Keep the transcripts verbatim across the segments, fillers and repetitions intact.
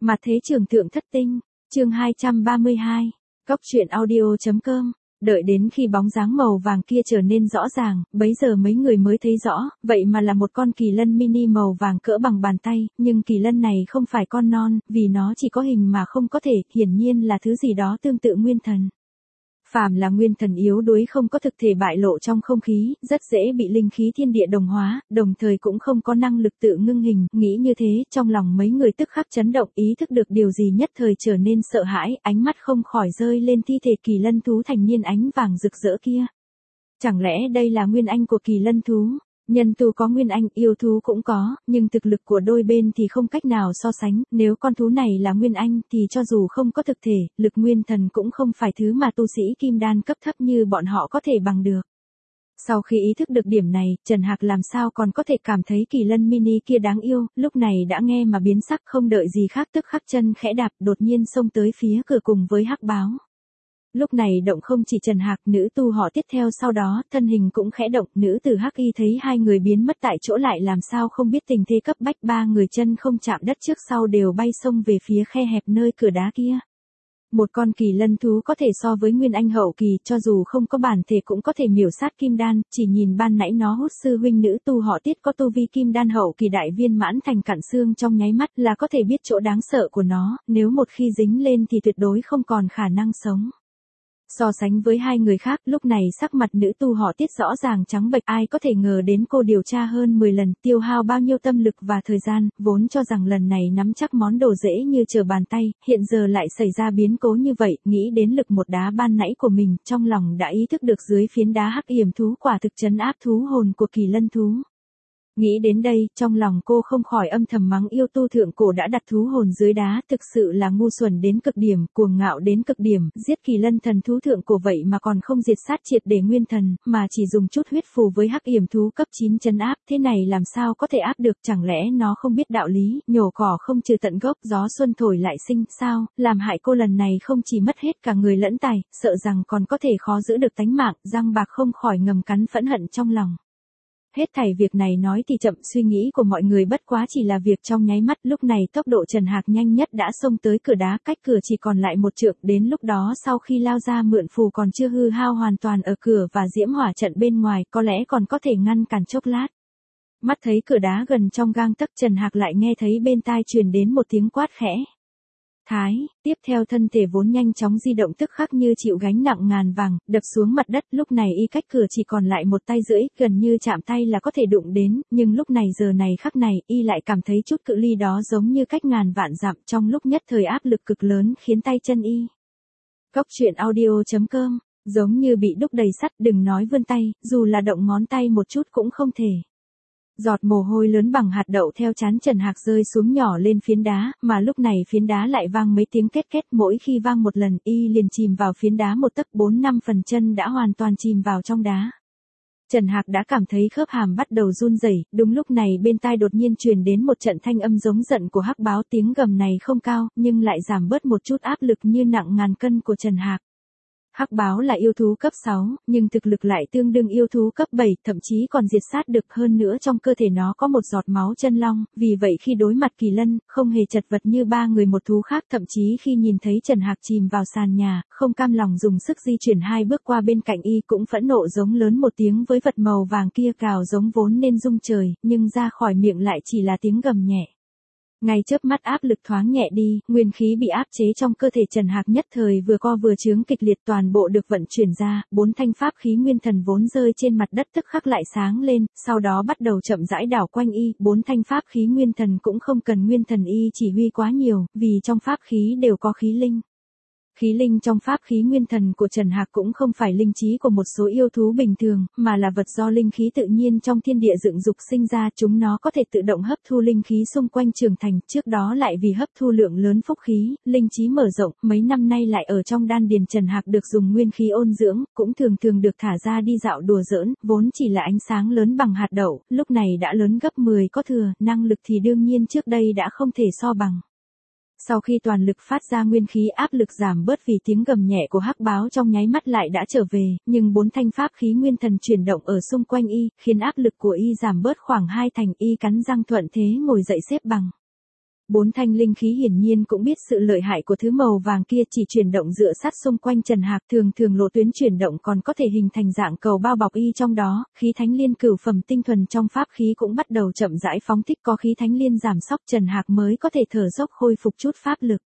Mặt thế trường thượng thất tinh, chương hai trăm ba mươi hai, Cóc truyện audio.com. Đợi đến khi bóng dáng màu vàng kia trở nên rõ ràng, bấy giờ mấy người mới thấy rõ, vậy mà là một con kỳ lân mini màu vàng cỡ bằng bàn tay, nhưng kỳ lân này không phải con non, vì nó chỉ có hình mà không có thể, hiển nhiên là thứ gì đó tương tự nguyên thần. Phàm là nguyên thần yếu đuối không có thực thể bại lộ trong không khí, rất dễ bị linh khí thiên địa đồng hóa, đồng thời cũng không có năng lực tự ngưng hình, nghĩ như thế, trong lòng mấy người tức khắc chấn động, ý thức được điều gì nhất thời trở nên sợ hãi, ánh mắt không khỏi rơi lên thi thể kỳ lân thú thành niên ánh vàng rực rỡ kia. Chẳng lẽ đây là nguyên anh của kỳ lân thú? Nhân tu có nguyên anh, yêu thú cũng có, nhưng thực lực của đôi bên thì không cách nào so sánh, nếu con thú này là nguyên anh thì cho dù không có thực thể, lực nguyên thần cũng không phải thứ mà tu sĩ kim đan cấp thấp như bọn họ có thể bằng được. Sau khi ý thức được điểm này, Trần Hạc làm sao còn có thể cảm thấy kỳ lân mini kia đáng yêu, lúc này đã nghe mà biến sắc, không đợi gì khác tức khắc chân khẽ đạp, đột nhiên xông tới phía cửa cùng với Hắc Báo. Lúc này động không chỉ Trần Hạc, nữ tu họ tiếp theo sau đó, thân hình cũng khẽ động, nữ tử Hắc Y thấy hai người biến mất tại chỗ lại làm sao không biết tình thế cấp bách, ba người chân không chạm đất trước sau đều bay xông về phía khe hẹp nơi cửa đá kia. Một con kỳ lân thú có thể so với nguyên anh hậu kỳ, cho dù không có bản thể cũng có thể miểu sát kim đan, chỉ nhìn ban nãy nó hút sư huynh nữ tu họ Tiết có tu vi kim đan hậu kỳ đại viên mãn thành cặn xương trong nháy mắt là có thể biết chỗ đáng sợ của nó, nếu một khi dính lên thì tuyệt đối không còn khả năng sống. So sánh với hai người khác, lúc này sắc mặt nữ tu họ Tiết rõ ràng trắng bệch, ai có thể ngờ đến cô điều tra hơn mười lần, tiêu hao bao nhiêu tâm lực và thời gian, vốn cho rằng lần này nắm chắc món đồ dễ như trở bàn tay, hiện giờ lại xảy ra biến cố như vậy, nghĩ đến lực một đá ban nãy của mình, trong lòng đã ý thức được dưới phiến đá hắc yểm thú quả thực trấn áp thú hồn của kỳ lân thú. Nghĩ đến đây, trong lòng cô không khỏi âm thầm mắng yêu tu thượng cổ đã đặt thú hồn dưới đá, thực sự là ngu xuẩn đến cực điểm, cuồng ngạo đến cực điểm, giết kỳ lân thần thú thượng cổ vậy mà còn không diệt sát triệt để nguyên thần, mà chỉ dùng chút huyết phù với hắc yểm thú cấp chín trấn áp, thế này làm sao có thể áp được, chẳng lẽ nó không biết đạo lý, nhổ cỏ không trừ tận gốc, gió xuân thổi lại sinh, sao, làm hại cô lần này không chỉ mất hết cả người lẫn tài, sợ rằng còn có thể khó giữ được tánh mạng, răng bạc không khỏi ngầm cắn phẫn hận trong lòng. Hết thảy việc này nói thì chậm, suy nghĩ của mọi người bất quá chỉ là việc trong nháy mắt, lúc này tốc độ Trần Hạc nhanh nhất đã xông tới cửa đá, cách cửa chỉ còn lại một trượng, đến lúc đó sau khi lao ra mượn phù còn chưa hư hao hoàn toàn ở cửa và diễm hỏa trận bên ngoài, có lẽ còn có thể ngăn cản chốc lát. Mắt thấy cửa đá gần trong gang tấc, Trần Hạc lại nghe thấy bên tai truyền đến một tiếng quát khẽ. Thái, tiếp theo thân thể vốn nhanh chóng di động tức khắc như chịu gánh nặng ngàn vàng, đập xuống mặt đất, lúc này y cách cửa chỉ còn lại một tay rưỡi, gần như chạm tay là có thể đụng đến, nhưng lúc này giờ này khắc này, y lại cảm thấy chút cự ly đó giống như cách ngàn vạn dặm, trong lúc nhất thời áp lực cực lớn khiến tay chân y. Cóc truyện audio.com, giống như bị đúc đầy sắt, đừng nói vươn tay, dù là động ngón tay một chút cũng không thể. Giọt mồ hôi lớn bằng hạt đậu theo trán Trần Hạc rơi xuống nhỏ lên phiến đá, mà lúc này phiến đá lại vang mấy tiếng két két, mỗi khi vang một lần y liền chìm vào phiến đá một tấc, bốn năm phần chân đã hoàn toàn chìm vào trong đá. Trần Hạc đã cảm thấy khớp hàm bắt đầu run rẩy, đúng lúc này bên tai đột nhiên truyền đến một trận thanh âm giống giận của Hắc Báo, tiếng gầm này không cao, nhưng lại giảm bớt một chút áp lực như nặng ngàn cân của Trần Hạc. Hắc Báo là yêu thú cấp sáu, nhưng thực lực lại tương đương yêu thú cấp bảy, thậm chí còn diệt sát được, hơn nữa trong cơ thể nó có một giọt máu chân long, vì vậy khi đối mặt kỳ lân, không hề chật vật như ba người một thú khác, thậm chí khi nhìn thấy Trần Hạc chìm vào sàn nhà, không cam lòng dùng sức di chuyển hai bước qua bên cạnh y, cũng phẫn nộ giống lớn một tiếng với vật màu vàng kia, cào giống vốn nên rung trời, nhưng ra khỏi miệng lại chỉ là tiếng gầm nhẹ. Ngay chớp mắt áp lực thoáng nhẹ đi, nguyên khí bị áp chế trong cơ thể Trần Hạc nhất thời vừa co vừa chướng kịch liệt, toàn bộ được vận chuyển ra, bốn thanh pháp khí nguyên thần vốn rơi trên mặt đất tức khắc lại sáng lên, sau đó bắt đầu chậm rãi đảo quanh y, bốn thanh pháp khí nguyên thần cũng không cần nguyên thần y chỉ huy quá nhiều, vì trong pháp khí đều có khí linh. Khí linh trong pháp khí nguyên thần của Trần Hạc cũng không phải linh trí của một số yêu thú bình thường, mà là vật do linh khí tự nhiên trong thiên địa dựng dục sinh ra, chúng nó có thể tự động hấp thu linh khí xung quanh trưởng thành, trước đó lại vì hấp thu lượng lớn phúc khí, linh trí mở rộng, mấy năm nay lại ở trong đan điền Trần Hạc được dùng nguyên khí ôn dưỡng, cũng thường thường được thả ra đi dạo đùa giỡn, vốn chỉ là ánh sáng lớn bằng hạt đậu, lúc này đã lớn gấp mười có thừa, năng lực thì đương nhiên trước đây đã không thể so bằng. Sau khi toàn lực phát ra nguyên khí, áp lực giảm bớt vì tiếng gầm nhẹ của Hắc Báo trong nháy mắt lại đã trở về, nhưng bốn thanh pháp khí nguyên thần chuyển động ở xung quanh y, khiến áp lực của y giảm bớt khoảng hai thành, y cắn răng thuận thế ngồi dậy xếp bằng. Bốn thanh linh khí hiển nhiên cũng biết sự lợi hại của thứ màu vàng kia, chỉ chuyển động dựa sát xung quanh Trần Hạc, thường thường lộ tuyến chuyển động còn có thể hình thành dạng cầu bao bọc y trong đó, khí thánh liên cửu phẩm tinh thuần trong pháp khí cũng bắt đầu chậm rãi phóng thích, có khí thánh liên giảm sóc Trần Hạc mới có thể thở dốc khôi phục chút pháp lực.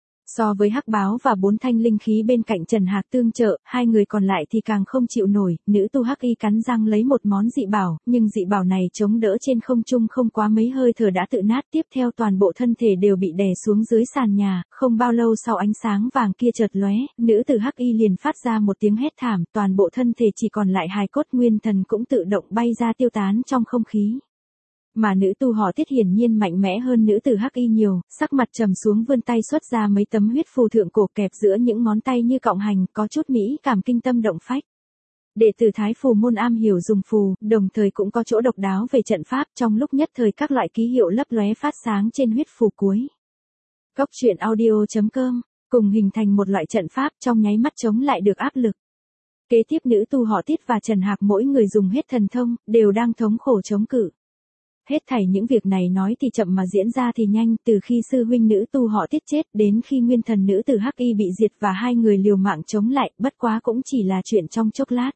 So với hắc báo và bốn thanh linh khí bên cạnh Trần Hạc tương trợ, hai người còn lại thì càng không chịu nổi, nữ tu hắc y cắn răng lấy một món dị bảo, nhưng dị bảo này chống đỡ trên không trung không quá mấy hơi thở đã tự nát, tiếp theo toàn bộ thân thể đều bị đè xuống dưới sàn nhà, không bao lâu sau ánh sáng vàng kia chợt lóe, nữ tử hắc y liền phát ra một tiếng hét thảm, toàn bộ thân thể chỉ còn lại hài cốt, nguyên thần cũng tự động bay ra tiêu tán trong không khí. Mà nữ tu họ Tiết hiển nhiên mạnh mẽ hơn nữ tử hắc y nhiều, sắc mặt trầm xuống vươn tay xuất ra mấy tấm huyết phù thượng cổ kẹp giữa những ngón tay như cọng hành, có chút mỹ cảm kinh tâm động phách. Đệ tử Thái Phù môn am hiểu dùng phù, đồng thời cũng có chỗ độc đáo về trận pháp, trong lúc nhất thời các loại ký hiệu lấp lóe phát sáng trên huyết phù cuối. Cốc truyện audio chấm com cùng hình thành một loại trận pháp trong nháy mắt chống lại được áp lực. Kế tiếp nữ tu họ Tiết và Trần Hạc mỗi người dùng hết thần thông, đều đang thống khổ chống cự. Hết thảy những việc này nói thì chậm mà diễn ra thì nhanh, từ khi sư huynh nữ tu họ Tiết chết đến khi nguyên thần nữ tử hắc y bị diệt và hai người liều mạng chống lại, bất quá cũng chỉ là chuyện trong chốc lát.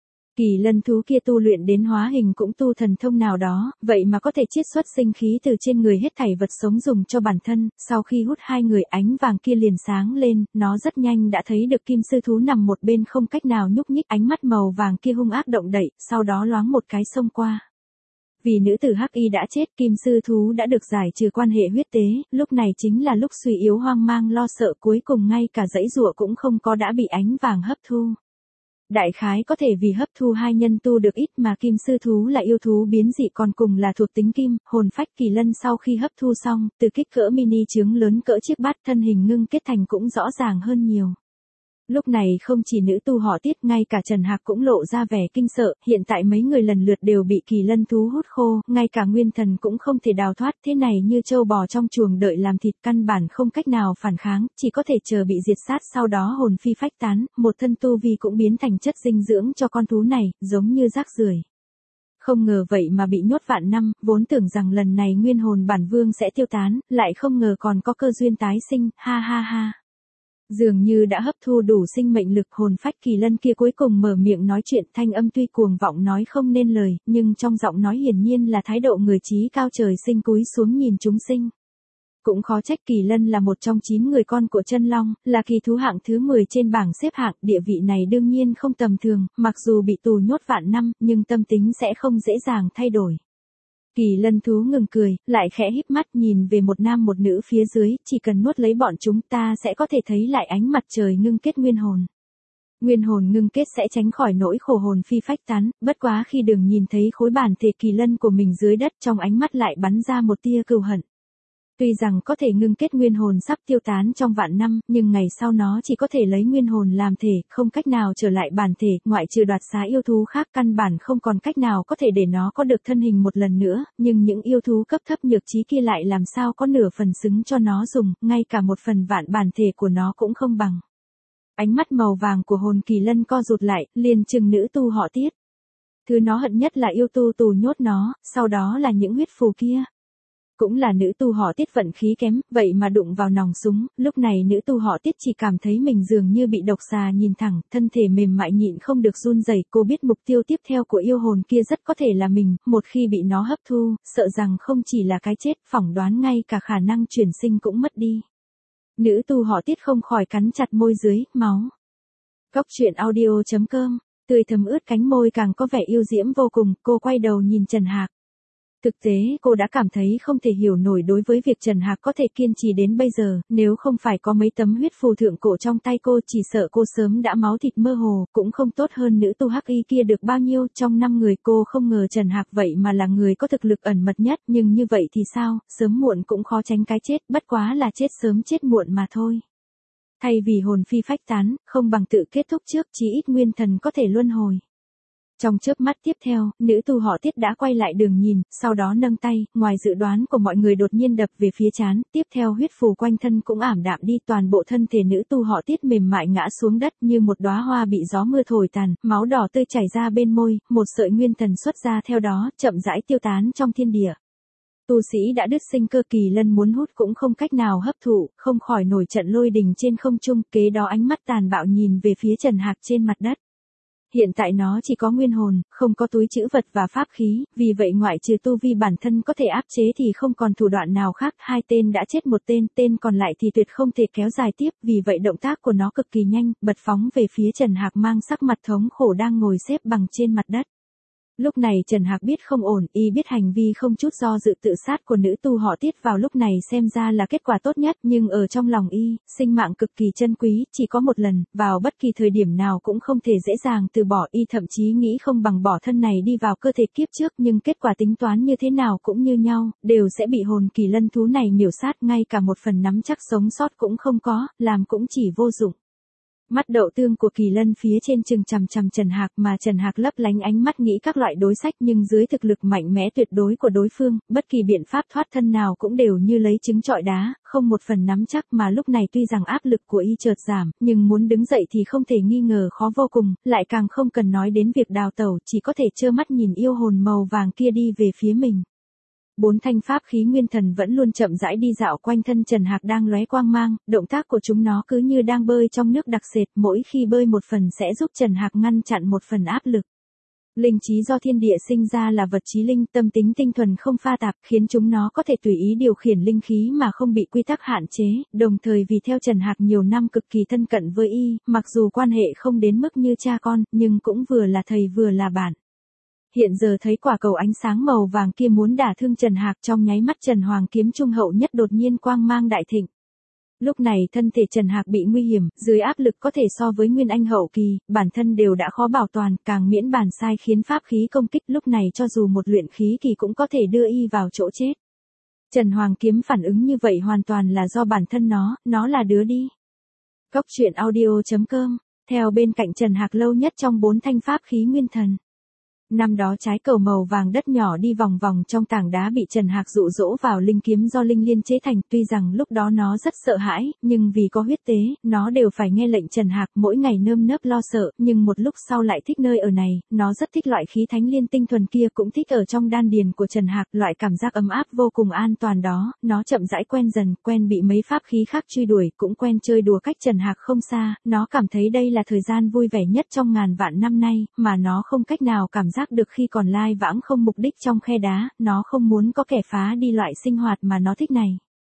Kỳ lân thú kia tu luyện đến hóa hình cũng tu thần thông nào đó, vậy mà có thể chiết xuất sinh khí từ trên người hết thảy vật sống dùng cho bản thân, sau khi hút hai người ánh vàng kia liền sáng lên, nó rất nhanh đã thấy được kim sư thú nằm một bên không cách nào nhúc nhích, ánh mắt màu vàng kia hung ác động đậy, sau đó loáng một cái xông qua. Vì nữ tử hắc y đã chết, kim sư thú đã được giải trừ quan hệ huyết tế, lúc này chính là lúc suy yếu hoang mang lo sợ, cuối cùng ngay cả dãy giụa cũng không có đã bị ánh vàng hấp thu. Đại khái có thể vì hấp thu hai nhân tu được ít mà kim sư thú là yêu thú biến dị còn cùng là thuộc tính kim, hồn phách kỳ lân sau khi hấp thu xong, từ kích cỡ mini trứng lớn cỡ chiếc bát thân hình ngưng kết thành cũng rõ ràng hơn nhiều. Lúc này không chỉ nữ tu họ Tiết, ngay cả Trần Hạc cũng lộ ra vẻ kinh sợ, hiện tại mấy người lần lượt đều bị kỳ lân thú hút khô, ngay cả nguyên thần cũng không thể đào thoát, thế này như trâu bò trong chuồng đợi làm thịt, căn bản không cách nào phản kháng, chỉ có thể chờ bị diệt sát, sau đó hồn phi phách tán, một thân tu vi cũng biến thành chất dinh dưỡng cho con thú này, giống như rác rưởi. Không ngờ vậy mà bị nhốt vạn năm, vốn tưởng rằng lần này nguyên hồn bản vương sẽ tiêu tán, lại không ngờ còn có cơ duyên tái sinh, ha ha ha. Dường như đã hấp thu đủ sinh mệnh lực, hồn phách kỳ lân kia cuối cùng mở miệng nói chuyện, thanh âm tuy cuồng vọng nói không nên lời, nhưng trong giọng nói hiển nhiên là thái độ người trí cao trời sinh cúi xuống nhìn chúng sinh. Cũng khó trách kỳ lân là một trong chín người con của chân long, là kỳ thú hạng thứ mười trên bảng xếp hạng, địa vị này đương nhiên không tầm thường, mặc dù bị tù nhốt vạn năm, nhưng tâm tính sẽ không dễ dàng thay đổi. Kỳ lân thú ngừng cười, lại khẽ híp mắt nhìn về một nam một nữ phía dưới, chỉ cần nuốt lấy bọn chúng ta sẽ có thể thấy lại ánh mặt trời ngưng kết nguyên hồn. Nguyên hồn ngưng kết sẽ tránh khỏi nỗi khổ hồn phi phách tán, bất quá khi đừng nhìn thấy khối bản thể kỳ lân của mình dưới đất, trong ánh mắt lại bắn ra một tia cừu hận. Tuy rằng có thể ngưng kết nguyên hồn sắp tiêu tán trong vạn năm, nhưng ngày sau nó chỉ có thể lấy nguyên hồn làm thể, không cách nào trở lại bản thể, ngoại trừ đoạt xá yêu thú khác căn bản không còn cách nào có thể để nó có được thân hình một lần nữa, nhưng những yêu thú cấp thấp nhược trí kia lại làm sao có nửa phần xứng cho nó dùng, ngay cả một phần vạn bản thể của nó cũng không bằng. Ánh mắt màu vàng của hồn kỳ lân co rụt lại, liền chừng nữ tu họ Tiết. Thứ nó hận nhất là yêu tu tù nhốt nó, sau đó là những huyết phù kia. Cũng là nữ tu họ Tiết vận khí kém, vậy mà đụng vào nòng súng, lúc này nữ tu họ Tiết chỉ cảm thấy mình dường như bị độc xà nhìn thẳng, thân thể mềm mại nhịn không được run rẩy, cô biết mục tiêu tiếp theo của yêu hồn kia rất có thể là mình, một khi bị nó hấp thu, sợ rằng không chỉ là cái chết, phỏng đoán ngay cả khả năng chuyển sinh cũng mất đi. Nữ tu họ Tiết không khỏi cắn chặt môi dưới, máu. Cốc truyện audio chấm com, tươi thấm ướt cánh môi càng có vẻ yêu diễm vô cùng, cô quay đầu nhìn Trần Hạc. Thực tế, cô đã cảm thấy không thể hiểu nổi đối với việc Trần Hạc có thể kiên trì đến bây giờ, nếu không phải có mấy tấm huyết phù thượng cổ trong tay cô chỉ sợ cô sớm đã máu thịt mơ hồ, cũng không tốt hơn nữ tu hắc y kia được bao nhiêu, trong năm người cô không ngờ Trần Hạc vậy mà là người có thực lực ẩn mật nhất, nhưng như vậy thì sao, sớm muộn cũng khó tránh cái chết, bất quá là chết sớm chết muộn mà thôi. Thay vì hồn phi phách tán, không bằng tự kết thúc trước, chí ít nguyên thần có thể luân hồi. Trong chớp mắt tiếp theo, nữ tu họ Tiết đã quay lại đường nhìn, sau đó nâng tay, ngoài dự đoán của mọi người đột nhiên đập về phía trán, tiếp theo huyết phù quanh thân cũng ảm đạm đi, toàn bộ thân thể nữ tu họ Tiết mềm mại ngã xuống đất như một đóa hoa bị gió mưa thổi tàn, máu đỏ tươi chảy ra bên môi, một sợi nguyên thần xuất ra theo đó, chậm rãi tiêu tán trong thiên địa. Tu sĩ đã đứt sinh cơ, kỳ lân muốn hút cũng không cách nào hấp thụ, không khỏi nổi trận lôi đình trên không trung, kế đó ánh mắt tàn bạo nhìn về phía Trần Hạc trên mặt đất. Hiện tại nó chỉ có nguyên hồn, không có túi trữ vật và pháp khí, vì vậy ngoại trừ tu vi bản thân có thể áp chế thì không còn thủ đoạn nào khác. Hai tên đã chết một tên, tên còn lại thì tuyệt không thể kéo dài tiếp, vì vậy động tác của nó cực kỳ nhanh, bật phóng về phía Trần Hạc mang sắc mặt thống khổ đang ngồi xếp bằng trên mặt đất. Lúc này Trần Hạc biết không ổn, y biết hành vi không chút do dự tự sát của nữ tu họ Tiết vào lúc này xem ra là kết quả tốt nhất, nhưng ở trong lòng y, sinh mạng cực kỳ chân quý, chỉ có một lần, vào bất kỳ thời điểm nào cũng không thể dễ dàng từ bỏ, y thậm chí nghĩ không bằng bỏ thân này đi vào cơ thể kiếp trước, nhưng kết quả tính toán như thế nào cũng như nhau, đều sẽ bị hồn kỳ lân thú này miểu sát, ngay cả một phần nắm chắc sống sót cũng không có, làm cũng chỉ vô dụng. Mắt đậu tương của kỳ lân phía trên chừng chằm chằm Trần Hạc, mà Trần Hạc lấp lánh ánh mắt nghĩ các loại đối sách, nhưng dưới thực lực mạnh mẽ tuyệt đối của đối phương, bất kỳ biện pháp thoát thân nào cũng đều như lấy trứng trọi đá, không một phần nắm chắc, mà lúc này tuy rằng áp lực của y chợt giảm, nhưng muốn đứng dậy thì không thể nghi ngờ khó vô cùng, lại càng không cần nói đến việc đào tẩu, chỉ có thể trơ mắt nhìn yêu hồn màu vàng kia đi về phía mình. Bốn thanh pháp khí nguyên thần vẫn luôn chậm rãi đi dạo quanh thân Trần Hạc đang lóe quang mang, động tác của chúng nó cứ như đang bơi trong nước đặc sệt, mỗi khi bơi một phần sẽ giúp Trần Hạc ngăn chặn một phần áp lực. Linh trí do thiên địa sinh ra là vật trí linh, tâm tính tinh thuần không pha tạp, khiến chúng nó có thể tùy ý điều khiển linh khí mà không bị quy tắc hạn chế, đồng thời vì theo Trần Hạc nhiều năm cực kỳ thân cận với y, mặc dù quan hệ không đến mức như cha con, nhưng cũng vừa là thầy vừa là bạn. Hiện giờ thấy quả cầu ánh sáng màu vàng kia muốn đả thương Trần Hạc, trong nháy mắt Trần Hoàng kiếm trung hậu nhất đột nhiên quang mang đại thịnh. Lúc này thân thể Trần Hạc bị nguy hiểm, dưới áp lực có thể so với nguyên anh hậu kỳ, bản thân đều đã khó bảo toàn, càng miễn bàn sai khiến pháp khí công kích, lúc này cho dù một luyện khí kỳ cũng có thể đưa y vào chỗ chết. Trần Hoàng kiếm phản ứng như vậy hoàn toàn là do bản thân nó, nó là đứa đi. Cốc truyện audio chấm com, theo bên cạnh Trần Hạc lâu nhất trong bốn thanh pháp khí nguyên thần. Năm đó trái cầu màu vàng đất nhỏ đi vòng vòng trong tảng đá bị Trần Hạc dụ dỗ vào linh kiếm do linh liên chế thành, tuy rằng lúc đó nó rất sợ hãi, nhưng vì có huyết tế, nó đều phải nghe lệnh Trần Hạc, mỗi ngày nơm nớp lo sợ, nhưng một lúc sau lại thích nơi ở này, nó rất thích loại khí thánh liên tinh thuần kia, cũng thích ở trong đan điền của Trần Hạc, loại cảm giác ấm áp vô cùng an toàn đó, nó chậm rãi quen dần, quen bị mấy pháp khí khác truy đuổi, cũng quen chơi đùa cách Trần Hạc không xa, nó cảm thấy đây là thời gian vui vẻ nhất trong ngàn vạn năm nay, mà nó không cách nào cảm giác được khi còn lai vãng không mục đích trong khe đá, nó không muốn có kẻ phá đi loại sinh hoạt mà nó thích này.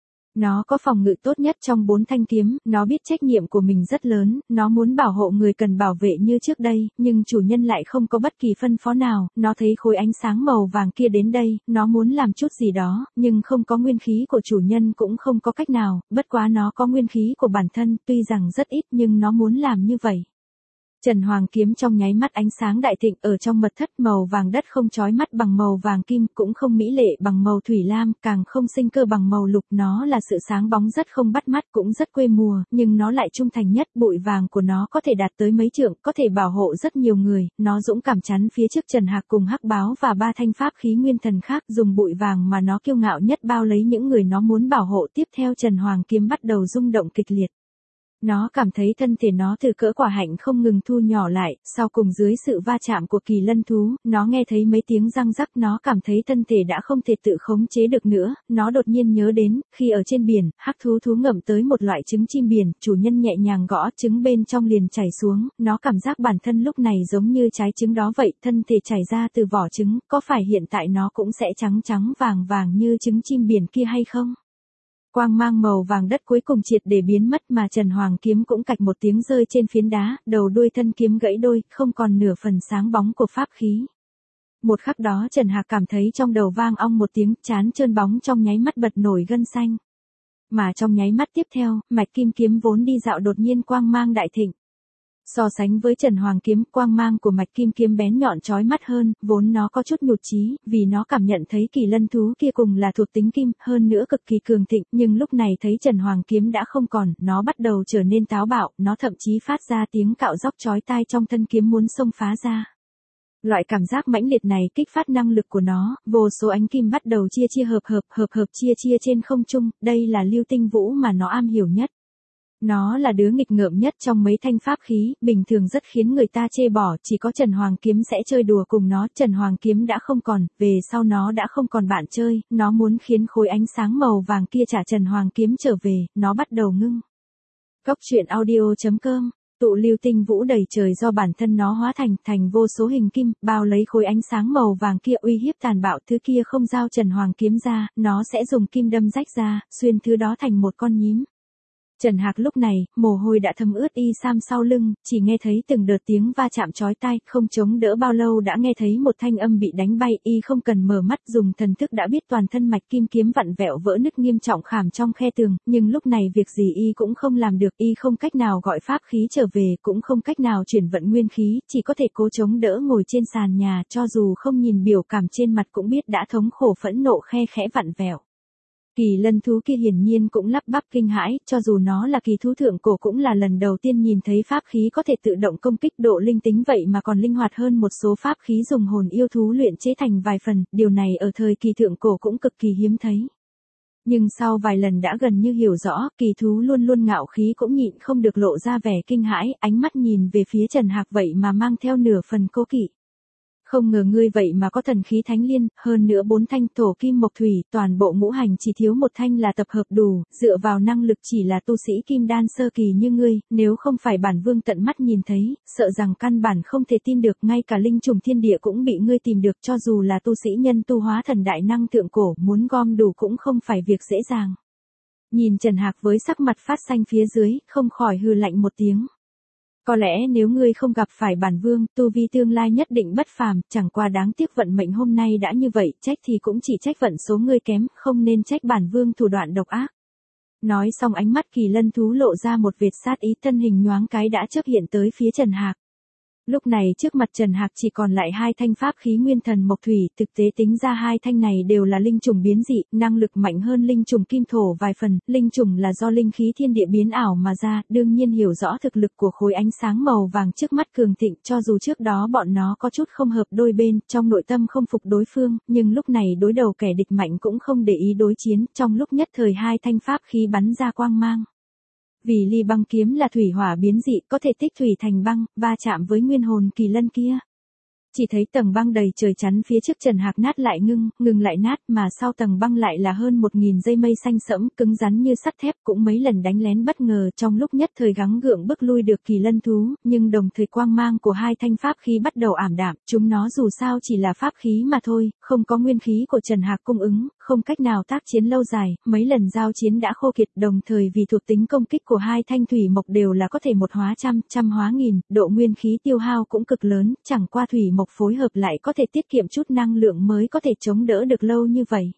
Nó có phòng ngự tốt nhất trong bốn thanh kiếm, nó biết trách nhiệm của mình rất lớn, nó muốn bảo hộ người cần bảo vệ như trước đây, nhưng chủ nhân lại không có bất kỳ phân phó nào, nó thấy khối ánh sáng màu vàng kia đến đây, nó muốn làm chút gì đó, nhưng không có nguyên khí của chủ nhân cũng không có cách nào, bất quá nó có nguyên khí của bản thân, tuy rằng rất ít nhưng nó muốn làm như vậy. Trần Hoàng kiếm trong nháy mắt ánh sáng đại thịnh, ở trong mật thất màu vàng đất không chói mắt bằng màu vàng kim, cũng không mỹ lệ bằng màu thủy lam, càng không sinh cơ bằng màu lục, nó là sự sáng bóng rất không bắt mắt, cũng rất quê mùa, nhưng nó lại trung thành nhất, bụi vàng của nó có thể đạt tới mấy trượng, có thể bảo hộ rất nhiều người, nó dũng cảm chắn phía trước Trần Hạc cùng Hắc Báo và ba thanh pháp khí nguyên thần khác, dùng bụi vàng mà nó kiêu ngạo nhất bao lấy những người nó muốn bảo hộ. Tiếp theo Trần Hoàng kiếm bắt đầu rung động kịch liệt. Nó cảm thấy thân thể nó từ cỡ quả hạnh không ngừng thu nhỏ lại, sau cùng dưới sự va chạm của kỳ lân thú, nó nghe thấy mấy tiếng răng rắc, nó cảm thấy thân thể đã không thể tự khống chế được nữa, nó đột nhiên nhớ đến, khi ở trên biển, hắc thú thú ngậm tới một loại trứng chim biển, chủ nhân nhẹ nhàng gõ trứng bên trong liền chảy xuống, nó cảm giác bản thân lúc này giống như trái trứng đó vậy, thân thể chảy ra từ vỏ trứng, có phải hiện tại nó cũng sẽ trắng trắng vàng vàng như trứng chim biển kia hay không? Quang mang màu vàng đất cuối cùng triệt để biến mất, mà Trần Hoàng kiếm cũng cạch một tiếng rơi trên phiến đá, đầu đuôi thân kiếm gãy đôi, không còn nửa phần sáng bóng của pháp khí. Một khắc đó Trần Hạc cảm thấy trong đầu vang ong một tiếng, chán trơn bóng trong nháy mắt bật nổi gân xanh. Mà trong nháy mắt tiếp theo, mạch kim kiếm vốn đi dạo đột nhiên quang mang đại thịnh. So sánh với Trần Hoàng kiếm, quang mang của mạch kim kiếm bén nhọn chói mắt hơn, vốn nó có chút nhụt chí, vì nó cảm nhận thấy kỳ lân thú kia cùng là thuộc tính kim, hơn nữa cực kỳ cường thịnh, nhưng lúc này thấy Trần Hoàng kiếm đã không còn, nó bắt đầu trở nên táo bạo, nó thậm chí phát ra tiếng cạo róc chói tai trong thân kiếm muốn xông phá ra. Loại cảm giác mãnh liệt này kích phát năng lực của nó, vô số ánh kim bắt đầu chia chia hợp hợp, hợp hợp chia chia trên không trung, đây là lưu tinh vũ mà nó am hiểu nhất. Nó là đứa nghịch ngợm nhất trong mấy thanh pháp khí, bình thường rất khiến người ta chê bỏ, chỉ có Trần Hoàng Kiếm sẽ chơi đùa cùng nó. Trần Hoàng Kiếm đã không còn, về sau nó đã không còn bạn chơi, nó muốn khiến khối ánh sáng màu vàng kia trả Trần Hoàng Kiếm trở về, nó bắt đầu ngưng. Cốc truyện audio chấm com. Tụ lưu tinh vũ đầy trời do bản thân nó hóa thành, thành vô số hình kim, bao lấy khối ánh sáng màu vàng kia uy hiếp tàn bạo, thứ kia không giao Trần Hoàng Kiếm ra, nó sẽ dùng kim đâm rách ra, xuyên thứ đó thành một con nhím. Trần Hạc lúc này, mồ hôi đã thấm ướt y sam sau lưng, chỉ nghe thấy từng đợt tiếng va chạm chói tai, không chống đỡ bao lâu đã nghe thấy một thanh âm bị đánh bay, y không cần mở mắt dùng thần thức đã biết toàn thân mạch kim kiếm vặn vẹo vỡ nứt nghiêm trọng khảm trong khe tường, nhưng lúc này việc gì y cũng không làm được, y không cách nào gọi pháp khí trở về, cũng không cách nào chuyển vận nguyên khí, chỉ có thể cố chống đỡ ngồi trên sàn nhà, cho dù không nhìn biểu cảm trên mặt cũng biết đã thống khổ phẫn nộ khe khẽ vặn vẹo. Kỳ lân thú kia hiển nhiên cũng lắp bắp kinh hãi, cho dù nó là kỳ thú thượng cổ cũng là lần đầu tiên nhìn thấy pháp khí có thể tự động công kích, độ linh tính vậy mà còn linh hoạt hơn một số pháp khí dùng hồn yêu thú luyện chế thành vài phần, điều này ở thời kỳ thượng cổ cũng cực kỳ hiếm thấy. Nhưng sau vài lần đã gần như hiểu rõ, kỳ thú luôn luôn ngạo khí cũng nhịn không được lộ ra vẻ kinh hãi, ánh mắt nhìn về phía Trần Hạc vậy mà mang theo nửa phần cố kỵ. Không ngờ ngươi vậy mà có thần khí thánh liên, hơn nữa bốn thanh thổ kim mộc thủy, toàn bộ ngũ hành chỉ thiếu một thanh là tập hợp đủ, dựa vào năng lực chỉ là tu sĩ kim đan sơ kỳ như ngươi, nếu không phải bản vương tận mắt nhìn thấy, sợ rằng căn bản không thể tin được, ngay cả linh trùng thiên địa cũng bị ngươi tìm được, cho dù là tu sĩ nhân tu hóa thần đại năng thượng cổ, muốn gom đủ cũng không phải việc dễ dàng. Nhìn Trần Hạc với sắc mặt phát xanh phía dưới, không khỏi hừ lạnh một tiếng. Có lẽ nếu ngươi không gặp phải bản vương, tu vi tương lai nhất định bất phàm, chẳng qua đáng tiếc vận mệnh hôm nay đã như vậy, trách thì cũng chỉ trách vận số ngươi kém, không nên trách bản vương thủ đoạn độc ác. Nói xong ánh mắt kỳ lân thú lộ ra một vệt sát ý, thân hình nhoáng cái đã chớp hiện tới phía Trần Hạc. Lúc này trước mặt Trần Hạc chỉ còn lại hai thanh pháp khí nguyên thần mộc thủy, thực tế tính ra hai thanh này đều là linh trùng biến dị, năng lực mạnh hơn linh trùng kim thổ vài phần, linh trùng là do linh khí thiên địa biến ảo mà ra, đương nhiên hiểu rõ thực lực của khối ánh sáng màu vàng trước mắt cường thịnh, cho dù trước đó bọn nó có chút không hợp đôi bên, trong nội tâm không phục đối phương, nhưng lúc này đối đầu kẻ địch mạnh cũng không để ý đối chiến, trong lúc nhất thời hai thanh pháp khí bắn ra quang mang. Vì ly băng kiếm là thủy hỏa biến dị, có thể tích thủy thành băng, va chạm với nguyên hồn kỳ lân kia. Chỉ thấy tầng băng đầy trời chắn phía trước Trần Hạc nát lại ngưng, ngừng lại nát, mà sau tầng băng lại là hơn một nghìn dây mây xanh sẫm, cứng rắn như sắt thép, cũng mấy lần đánh lén bất ngờ, trong lúc nhất thời gắng gượng bức lui được kỳ lân thú, nhưng đồng thời quang mang của hai thanh pháp khí bắt đầu ảm đạm, chúng nó dù sao chỉ là pháp khí mà thôi, không có nguyên khí của Trần Hạc cung ứng, không cách nào tác chiến lâu dài, mấy lần giao chiến đã khô kiệt, đồng thời vì thuộc tính công kích của hai thanh thủy mộc đều là có thể một hóa trăm, trăm hóa nghìn, độ nguyên khí tiêu hao cũng cực lớn, chẳng qua thủy mộc phối hợp lại có thể tiết kiệm chút năng lượng mới có thể chống đỡ được lâu như vậy.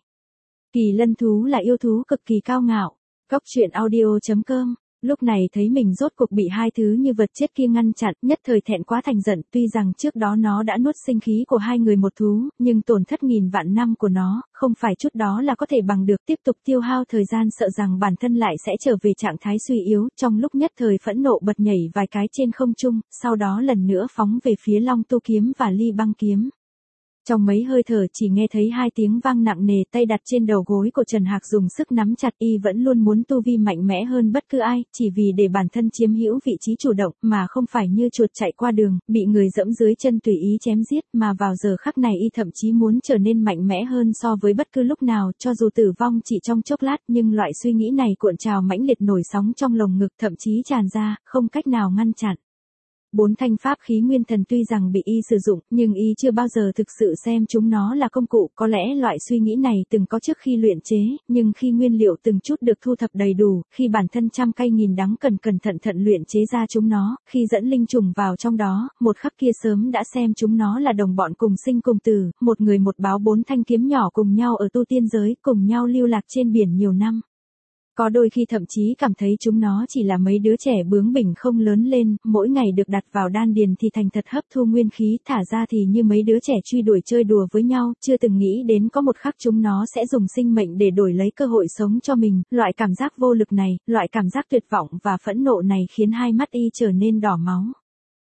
Kỳ lân thú là yêu thú cực kỳ cao ngạo. Cốc truyện audio chấm com. Lúc này thấy mình rốt cuộc bị hai thứ như vật chết kia ngăn chặn, nhất thời thẹn quá thành giận, tuy rằng trước đó nó đã nuốt sinh khí của hai người một thú, nhưng tổn thất nghìn vạn năm của nó, không phải chút đó là có thể bằng được, tiếp tục tiêu hao thời gian sợ rằng bản thân lại sẽ trở về trạng thái suy yếu, trong lúc nhất thời phẫn nộ bật nhảy vài cái trên không trung, sau đó lần nữa phóng về phía Long Tu kiếm và Ly Băng kiếm. Trong mấy hơi thở chỉ nghe thấy hai tiếng vang nặng nề, tay đặt trên đầu gối của Trần Hạc dùng sức nắm chặt, y vẫn luôn muốn tu vi mạnh mẽ hơn bất cứ ai, chỉ vì để bản thân chiếm hữu vị trí chủ động, mà không phải như chuột chạy qua đường, bị người dẫm dưới chân tùy ý chém giết, mà vào giờ khắc này y thậm chí muốn trở nên mạnh mẽ hơn so với bất cứ lúc nào, cho dù tử vong chỉ trong chốc lát, nhưng loại suy nghĩ này cuộn trào mãnh liệt nổi sóng trong lồng ngực, thậm chí tràn ra, không cách nào ngăn chặn. Bốn thanh pháp khí nguyên thần tuy rằng bị y sử dụng, nhưng y chưa bao giờ thực sự xem chúng nó là công cụ, có lẽ loại suy nghĩ này từng có trước khi luyện chế, nhưng khi nguyên liệu từng chút được thu thập đầy đủ, khi bản thân trăm cay nghìn đắng cần cẩn thận thận luyện chế ra chúng nó, khi dẫn linh trùng vào trong đó, một khắc kia sớm đã xem chúng nó là đồng bọn cùng sinh cùng tử, một người một báo, bốn thanh kiếm nhỏ cùng nhau ở tu tiên giới, cùng nhau lưu lạc trên biển nhiều năm. Có đôi khi thậm chí cảm thấy chúng nó chỉ là mấy đứa trẻ bướng bỉnh không lớn lên, mỗi ngày được đặt vào đan điền thì thành thật hấp thu nguyên khí, thả ra thì như mấy đứa trẻ truy đuổi chơi đùa với nhau, chưa từng nghĩ đến có một khắc chúng nó sẽ dùng sinh mệnh để đổi lấy cơ hội sống cho mình, loại cảm giác vô lực này, loại cảm giác tuyệt vọng và phẫn nộ này khiến hai mắt y trở nên đỏ máu.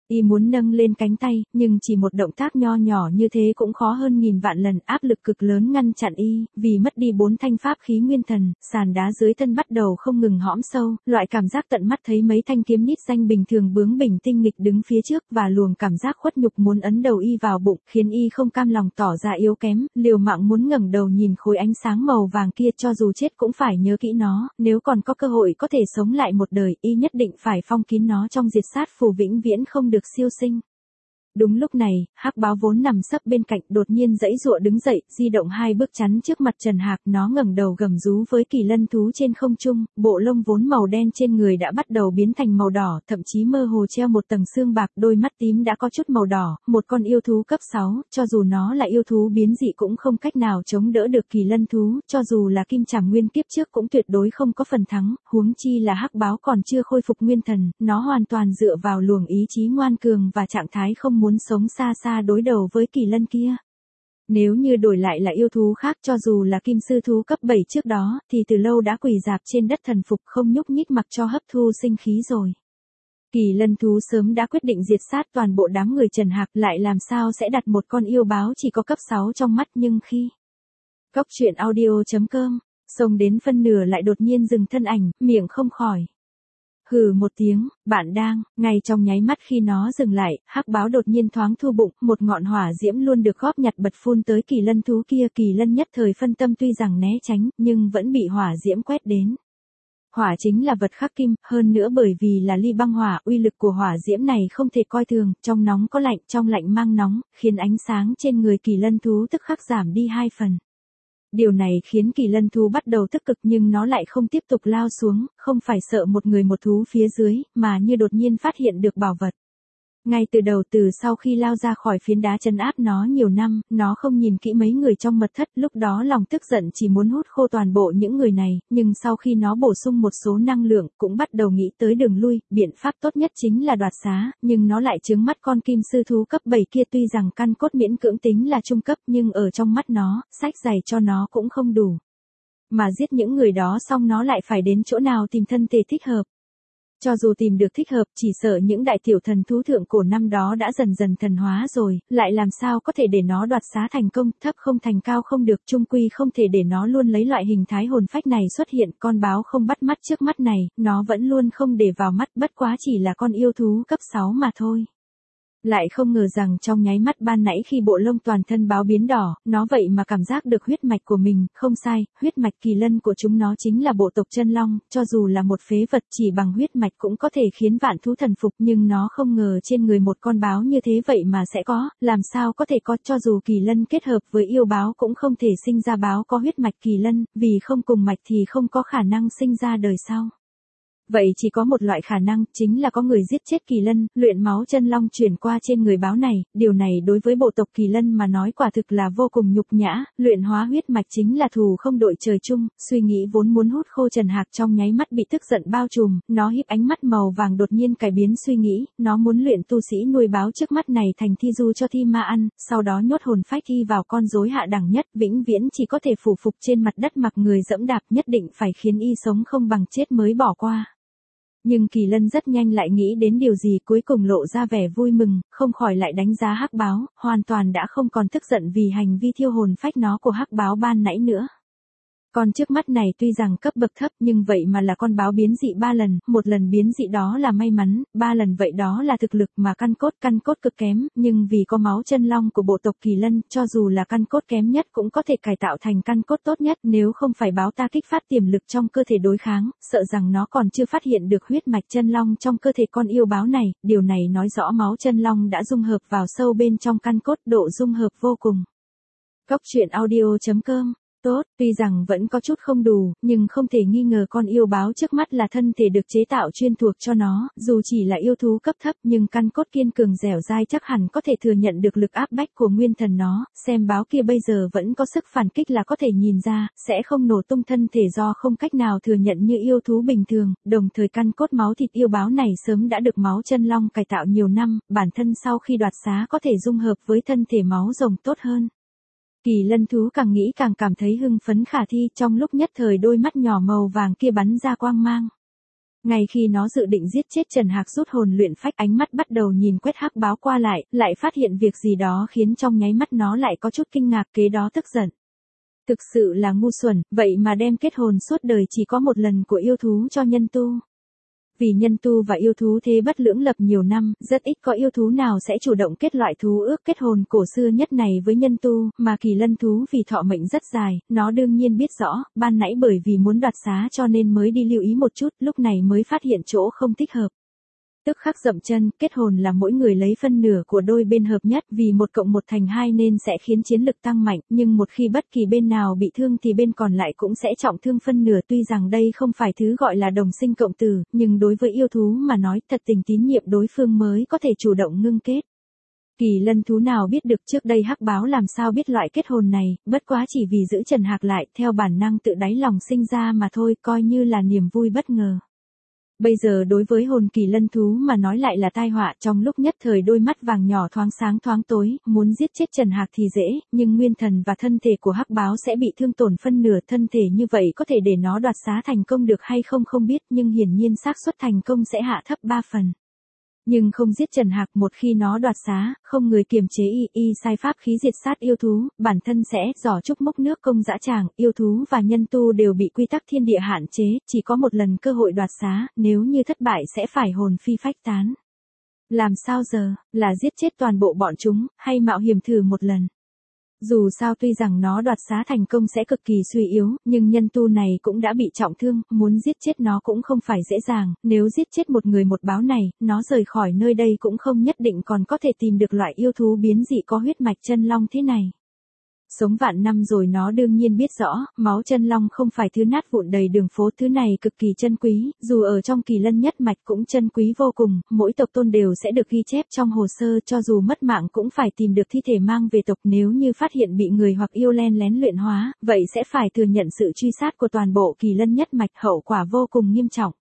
Y muốn nâng lên cánh tay, nhưng chỉ một động tác nho nhỏ như thế cũng khó hơn nghìn vạn lần, áp lực cực lớn ngăn chặn Y, vì mất đi bốn thanh pháp khí nguyên thần, sàn đá dưới thân bắt đầu không ngừng hõm sâu, loại cảm giác tận mắt thấy mấy thanh kiếm nít danh bình thường bướng bỉnh tinh nghịch đứng phía trước và luồng cảm giác khuất nhục muốn ấn đầu Y vào bụng, khiến Y không cam lòng tỏ ra yếu kém, liều mạng muốn ngẩng đầu nhìn khối ánh sáng màu vàng kia, cho dù chết cũng phải nhớ kỹ nó, nếu còn có cơ hội có thể sống lại một đời, Y nhất định phải phong kín nó trong diệt sát phù vĩnh viễn không được siêu sinh. Đúng lúc này, hắc báo vốn nằm sấp bên cạnh đột nhiên giãy giụa đứng dậy, di động hai bước chắn trước mặt Trần Hạc, nó ngẩng đầu gầm rú với kỳ lân thú trên không trung, bộ lông vốn màu đen trên người đã bắt đầu biến thành màu đỏ, thậm chí mơ hồ treo một tầng xương bạc, đôi mắt tím đã có chút màu đỏ, một con yêu thú cấp sáu, cho dù nó là yêu thú biến dị cũng không cách nào chống đỡ được kỳ lân thú, cho dù là kim trảm nguyên kiếp trước cũng tuyệt đối không có phần thắng, huống chi là hắc báo còn chưa khôi phục nguyên thần, nó hoàn toàn dựa vào luồng ý chí ngoan cường và trạng thái không muốn sống xa xa đối đầu với kỳ lân kia. Nếu như đổi lại là yêu thú khác, cho dù là kim sư thú cấp bảy trước đó, thì từ lâu đã quỳ dạp trên đất thần phục không nhúc nhích mặc cho hấp thu sinh khí rồi. Kỳ lân thú sớm đã quyết định diệt sát toàn bộ đám người Trần Hạc, lại làm sao sẽ đặt một con yêu báo chỉ có cấp sáu trong mắt, nhưng khi Cốc truyện audio chấm com xông đến phân nửa lại đột nhiên dừng thân ảnh, miệng không khỏi hừ một tiếng, bạn đang, ngay trong nháy mắt khi nó dừng lại, hắc báo đột nhiên thoáng thu bụng, một ngọn hỏa diễm luôn được góp nhặt bật phun tới kỳ lân thú kia, kỳ lân nhất thời phân tâm tuy rằng né tránh, nhưng vẫn bị hỏa diễm quét đến. Hỏa chính là vật khắc kim, hơn nữa bởi vì là ly băng hỏa, uy lực của hỏa diễm này không thể coi thường, trong nóng có lạnh, trong lạnh mang nóng, khiến ánh sáng trên người kỳ lân thú tức khắc giảm đi hai phần. Điều này khiến kỳ lân thú bắt đầu tức cực, nhưng nó lại không tiếp tục lao xuống, không phải sợ một người một thú phía dưới, mà như đột nhiên phát hiện được bảo vật. Ngay từ đầu, từ sau khi lao ra khỏi phiến đá trấn áp nó nhiều năm, nó không nhìn kỹ mấy người trong mật thất, lúc đó lòng tức giận chỉ muốn hút khô toàn bộ những người này, nhưng sau khi nó bổ sung một số năng lượng, cũng bắt đầu nghĩ tới đường lui, biện pháp tốt nhất chính là đoạt xá, nhưng nó lại chướng mắt con kim sư thú cấp bảy kia, tuy rằng căn cốt miễn cưỡng tính là trung cấp, nhưng ở trong mắt nó, sách giày cho nó cũng không đủ. Mà giết những người đó xong nó lại phải đến chỗ nào tìm thân thể thích hợp. Cho dù tìm được thích hợp, chỉ sợ những đại tiểu thần thú thượng cổ năm đó đã dần dần thần hóa rồi, lại làm sao có thể để nó đoạt xá thành công, thấp không thành cao không được, chung quy không thể để nó luôn lấy loại hình thái hồn phách này xuất hiện, con báo không bắt mắt trước mắt này, nó vẫn luôn không để vào mắt, bất quá chỉ là con yêu thú cấp sáu mà thôi. Lại không ngờ rằng trong nháy mắt ban nãy khi bộ lông toàn thân báo biến đỏ, nó vậy mà cảm giác được huyết mạch của mình, không sai, huyết mạch kỳ lân của chúng nó chính là bộ tộc chân long, cho dù là một phế vật chỉ bằng huyết mạch cũng có thể khiến vạn thú thần phục, nhưng nó không ngờ trên người một con báo như thế vậy mà sẽ có, làm sao có thể có, cho dù kỳ lân kết hợp với yêu báo cũng không thể sinh ra báo có huyết mạch kỳ lân, vì không cùng mạch thì không có khả năng sinh ra đời sau. Vậy chỉ có một loại khả năng, chính là có người giết chết kỳ lân, luyện máu chân long chuyển qua trên người báo này, điều này đối với bộ tộc kỳ lân mà nói quả thực là vô cùng nhục nhã, luyện hóa huyết mạch chính là thù không đội trời chung, suy nghĩ vốn muốn hút khô Trần Hạc trong nháy mắt bị tức giận bao trùm, nó híp ánh mắt màu vàng đột nhiên cải biến suy nghĩ, nó muốn luyện tu sĩ nuôi báo trước mắt này thành thi du cho thi ma ăn, sau đó nhốt hồn phách thi vào con rối hạ đẳng nhất, vĩnh viễn chỉ có thể phủ phục trên mặt đất mặc người dẫm đạp, nhất định phải khiến y sống không bằng chết mới bỏ qua. Nhưng kỳ lân rất nhanh lại nghĩ đến điều gì, cuối cùng lộ ra vẻ vui mừng, không khỏi lại đánh giá hắc báo, hoàn toàn đã không còn tức giận vì hành vi thiêu hồn phách nó của hắc báo ban nãy nữa. Con trước mắt này tuy rằng cấp bậc thấp nhưng vậy mà là con báo biến dị ba lần, một lần biến dị đó là may mắn, ba lần vậy đó là thực lực, mà căn cốt căn cốt cực kém, nhưng vì có máu chân long của bộ tộc kỳ lân, cho dù là căn cốt kém nhất cũng có thể cải tạo thành căn cốt tốt nhất, nếu không phải báo ta kích phát tiềm lực trong cơ thể đối kháng, sợ rằng nó còn chưa phát hiện được huyết mạch chân long trong cơ thể con yêu báo này, điều này nói rõ máu chân long đã dung hợp vào sâu bên trong căn cốt, độ dung hợp vô cùng. Cốc truyện audio chấm com Tốt, tuy rằng vẫn có chút không đủ, nhưng không thể nghi ngờ con yêu báo trước mắt là thân thể được chế tạo chuyên thuộc cho nó, dù chỉ là yêu thú cấp thấp nhưng căn cốt kiên cường dẻo dai chắc hẳn có thể thừa nhận được lực áp bách của nguyên thần nó, xem báo kia bây giờ vẫn có sức phản kích là có thể nhìn ra, sẽ không nổ tung thân thể do không cách nào thừa nhận như yêu thú bình thường, đồng thời căn cốt máu thịt yêu báo này sớm đã được máu chân long cải tạo nhiều năm, bản thân sau khi đoạt xá có thể dung hợp với thân thể máu rồng tốt hơn. Kỳ lân thú càng nghĩ càng cảm thấy hưng phấn khả thi, trong lúc nhất thời đôi mắt nhỏ màu vàng kia bắn ra quang mang. Ngay khi nó dự định giết chết Trần Hạc rút hồn luyện phách, ánh mắt bắt đầu nhìn quét hắc báo qua lại, lại phát hiện việc gì đó khiến trong nháy mắt nó lại có chút kinh ngạc, kế đó tức giận. Thực sự là ngu xuẩn, vậy mà đem kết hồn suốt đời chỉ có một lần của yêu thú cho nhân tu. Vì nhân tu và yêu thú thế bất lưỡng lập nhiều năm, rất ít có yêu thú nào sẽ chủ động kết loại thú ước kết hồn cổ xưa nhất này với nhân tu, mà kỳ lân thú vì thọ mệnh rất dài, nó đương nhiên biết rõ, ban nãy bởi vì muốn đoạt xá cho nên mới đi lưu ý một chút, lúc này mới phát hiện chỗ không thích hợp. Tức khắc dậm chân, kết hồn là mỗi người lấy phân nửa của đôi bên hợp nhất, vì một cộng một thành hai nên sẽ khiến chiến lực tăng mạnh, nhưng một khi bất kỳ bên nào bị thương thì bên còn lại cũng sẽ trọng thương phân nửa, tuy rằng đây không phải thứ gọi là đồng sinh cộng tử, nhưng đối với yêu thú mà nói, thật tình tín nhiệm đối phương mới có thể chủ động ngưng kết. Kỳ lân thú nào biết được trước đây hắc báo làm sao biết loại kết hồn này, bất quá chỉ vì giữ Trần Hạc lại, theo bản năng tự đáy lòng sinh ra mà thôi, coi như là niềm vui bất ngờ. Bây giờ đối với hồn kỳ lân thú mà nói lại là tai họa, trong lúc nhất thời đôi mắt vàng nhỏ thoáng sáng thoáng tối, muốn giết chết Trần Hạc thì dễ, nhưng nguyên thần và thân thể của hắc báo sẽ bị thương tổn phân nửa, thân thể như vậy có thể để nó đoạt xá thành công được hay không không biết, nhưng hiển nhiên xác suất thành công sẽ hạ thấp ba phần. Nhưng không giết Trần Hạc, một khi nó đoạt xá, không người kiềm chế y, y sai pháp khí diệt sát yêu thú, bản thân sẽ giỏ trúc mốc nước công dã tràng, yêu thú và nhân tu đều bị quy tắc thiên địa hạn chế, chỉ có một lần cơ hội đoạt xá, nếu như thất bại sẽ phải hồn phi phách tán. Làm sao giờ, là giết chết toàn bộ bọn chúng, hay mạo hiểm thử một lần? Dù sao tuy rằng nó đoạt xá thành công sẽ cực kỳ suy yếu, nhưng nhân tu này cũng đã bị trọng thương, muốn giết chết nó cũng không phải dễ dàng, nếu giết chết một người một báo này, nó rời khỏi nơi đây cũng không nhất định còn có thể tìm được loại yêu thú biến dị có huyết mạch chân long thế này. Sống vạn năm rồi nó đương nhiên biết rõ, máu chân long không phải thứ nát vụn đầy đường phố, thứ này cực kỳ chân quý, dù ở trong kỳ lân nhất mạch cũng chân quý vô cùng, mỗi tộc tôn đều sẽ được ghi chép trong hồ sơ, cho dù mất mạng cũng phải tìm được thi thể mang về tộc, nếu như phát hiện bị người hoặc yêu len lén luyện hóa, vậy sẽ phải thừa nhận sự truy sát của toàn bộ kỳ lân nhất mạch, hậu quả vô cùng nghiêm trọng.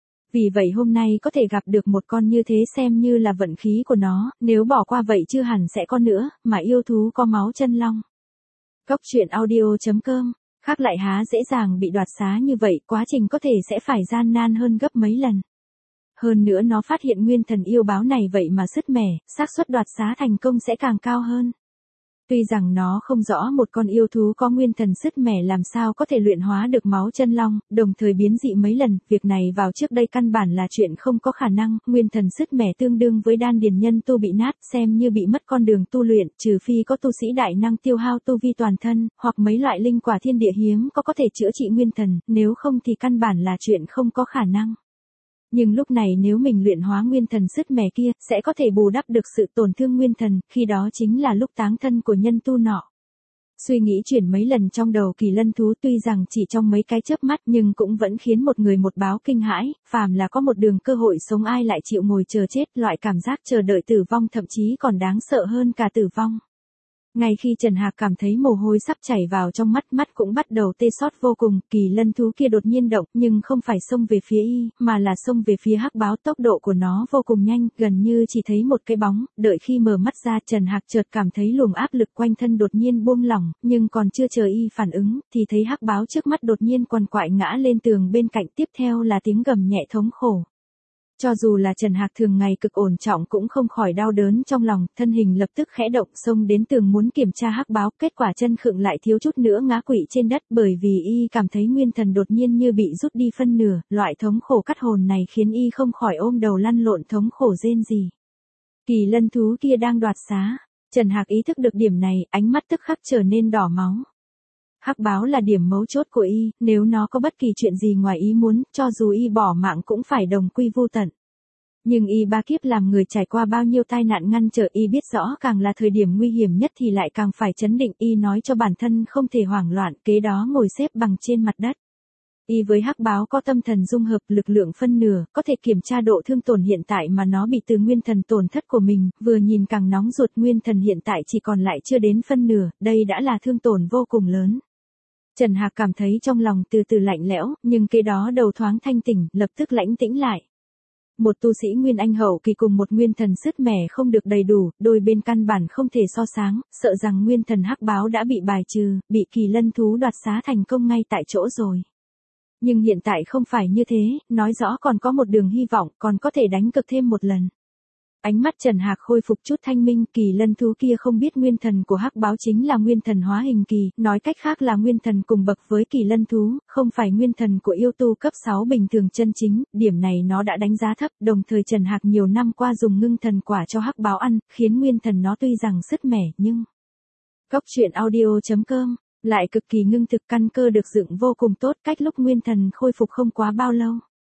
Vì vậy hôm nay có thể gặp được một con như thế xem như là vận khí của nó, nếu bỏ qua vậy chưa hẳn sẽ có nữa, mà yêu thú có máu chân long. Cốc truyện audio chấm com, khác lại há dễ dàng bị đoạt xá như vậy, quá trình có thể sẽ phải gian nan hơn gấp mấy lần. Hơn nữa nó phát hiện nguyên thần yêu báo này vậy mà sứt mẻ, xác suất đoạt xá thành công sẽ càng cao hơn. Tuy rằng nó không rõ một con yêu thú có nguyên thần sứt mẻ làm sao có thể luyện hóa được máu chân long, đồng thời biến dị mấy lần, việc này vào trước đây căn bản là chuyện không có khả năng, nguyên thần sứt mẻ tương đương với đan điền nhân tu bị nát, xem như bị mất con đường tu luyện, trừ phi có tu sĩ đại năng tiêu hao tu vi toàn thân, hoặc mấy loại linh quả thiên địa hiếm có có thể chữa trị nguyên thần, nếu không thì căn bản là chuyện không có khả năng. Nhưng lúc này nếu mình luyện hóa nguyên thần sứt mẻ kia, sẽ có thể bù đắp được sự tổn thương nguyên thần, khi đó chính là lúc táng thân của nhân tu nọ. Suy nghĩ chuyển mấy lần trong đầu kỳ lân thú, tuy rằng chỉ trong mấy cái chớp mắt nhưng cũng vẫn khiến một người một báo kinh hãi, phàm là có một đường cơ hội sống ai lại chịu ngồi chờ chết, loại cảm giác chờ đợi tử vong thậm chí còn đáng sợ hơn cả tử vong. Ngay khi Trần Hạc cảm thấy mồ hôi sắp chảy vào trong mắt, mắt cũng bắt đầu tê xót vô cùng, kỳ lân thú kia đột nhiên động, nhưng không phải xông về phía y, mà là xông về phía hắc báo, tốc độ của nó vô cùng nhanh, gần như chỉ thấy một cái bóng, đợi khi mở mắt ra Trần Hạc chợt cảm thấy luồng áp lực quanh thân đột nhiên buông lỏng, nhưng còn chưa chờ y phản ứng, thì thấy hắc báo trước mắt đột nhiên quằn quại ngã lên tường bên cạnh, tiếp theo là tiếng gầm nhẹ thống khổ. Cho dù là Trần Hạc thường ngày cực ổn trọng cũng không khỏi đau đớn trong lòng, thân hình lập tức khẽ động, xông đến tường muốn kiểm tra hắc báo, kết quả chân khựng lại thiếu chút nữa ngã quỵ trên đất, bởi vì y cảm thấy nguyên thần đột nhiên như bị rút đi phân nửa, loại thống khổ cắt hồn này khiến y không khỏi ôm đầu lăn lộn thống khổ rên rỉ. Kỳ lân thú kia đang đoạt xá, Trần Hạc ý thức được điểm này, ánh mắt tức khắc trở nên đỏ máu. Hắc báo là điểm mấu chốt của y, nếu nó có bất kỳ chuyện gì ngoài ý muốn, cho dù y bỏ mạng cũng phải đồng quy vu tận. Nhưng y ba kiếp làm người trải qua bao nhiêu tai nạn ngăn trở, y biết rõ càng là thời điểm nguy hiểm nhất thì lại càng phải trấn định, y nói cho bản thân không thể hoảng loạn, kế đó ngồi xếp bằng trên mặt đất. Y với hắc báo có tâm thần dung hợp, lực lượng phân nửa, có thể kiểm tra độ thương tổn hiện tại mà nó bị từ nguyên thần tổn thất của mình, vừa nhìn càng nóng ruột, nguyên thần hiện tại chỉ còn lại chưa đến phân nửa, đây đã là thương tổn vô cùng lớn. Trần Hạc cảm thấy trong lòng từ từ lạnh lẽo, nhưng kế đó đầu thoáng thanh tỉnh, lập tức lãnh tĩnh lại. Một tu sĩ nguyên anh hậu kỳ cùng một nguyên thần sứt mẻ không được đầy đủ, đôi bên căn bản không thể so sánh, sợ rằng nguyên thần hắc báo đã bị bài trừ, bị kỳ lân thú đoạt xá thành công ngay tại chỗ rồi. Nhưng hiện tại không phải như thế, nói rõ còn có một đường hy vọng, còn có thể đánh cực thêm một lần. Ánh mắt Trần Hạc khôi phục chút thanh minh, kỳ lân thú kia không biết nguyên thần của hắc báo chính là nguyên thần hóa hình kỳ, nói cách khác là nguyên thần cùng bậc với kỳ lân thú, không phải nguyên thần của yêu tu cấp sáu bình thường chân chính, điểm này nó đã đánh giá thấp, đồng thời Trần Hạc nhiều năm qua dùng ngưng thần quả cho hắc báo ăn, khiến nguyên thần nó tuy rằng sứt mẻ nhưng... Cốc truyện audio chấm com lại cực kỳ ngưng thực, căn cơ được dựng vô cùng tốt, cách lúc nguyên thần khôi phục không quá bao lâu.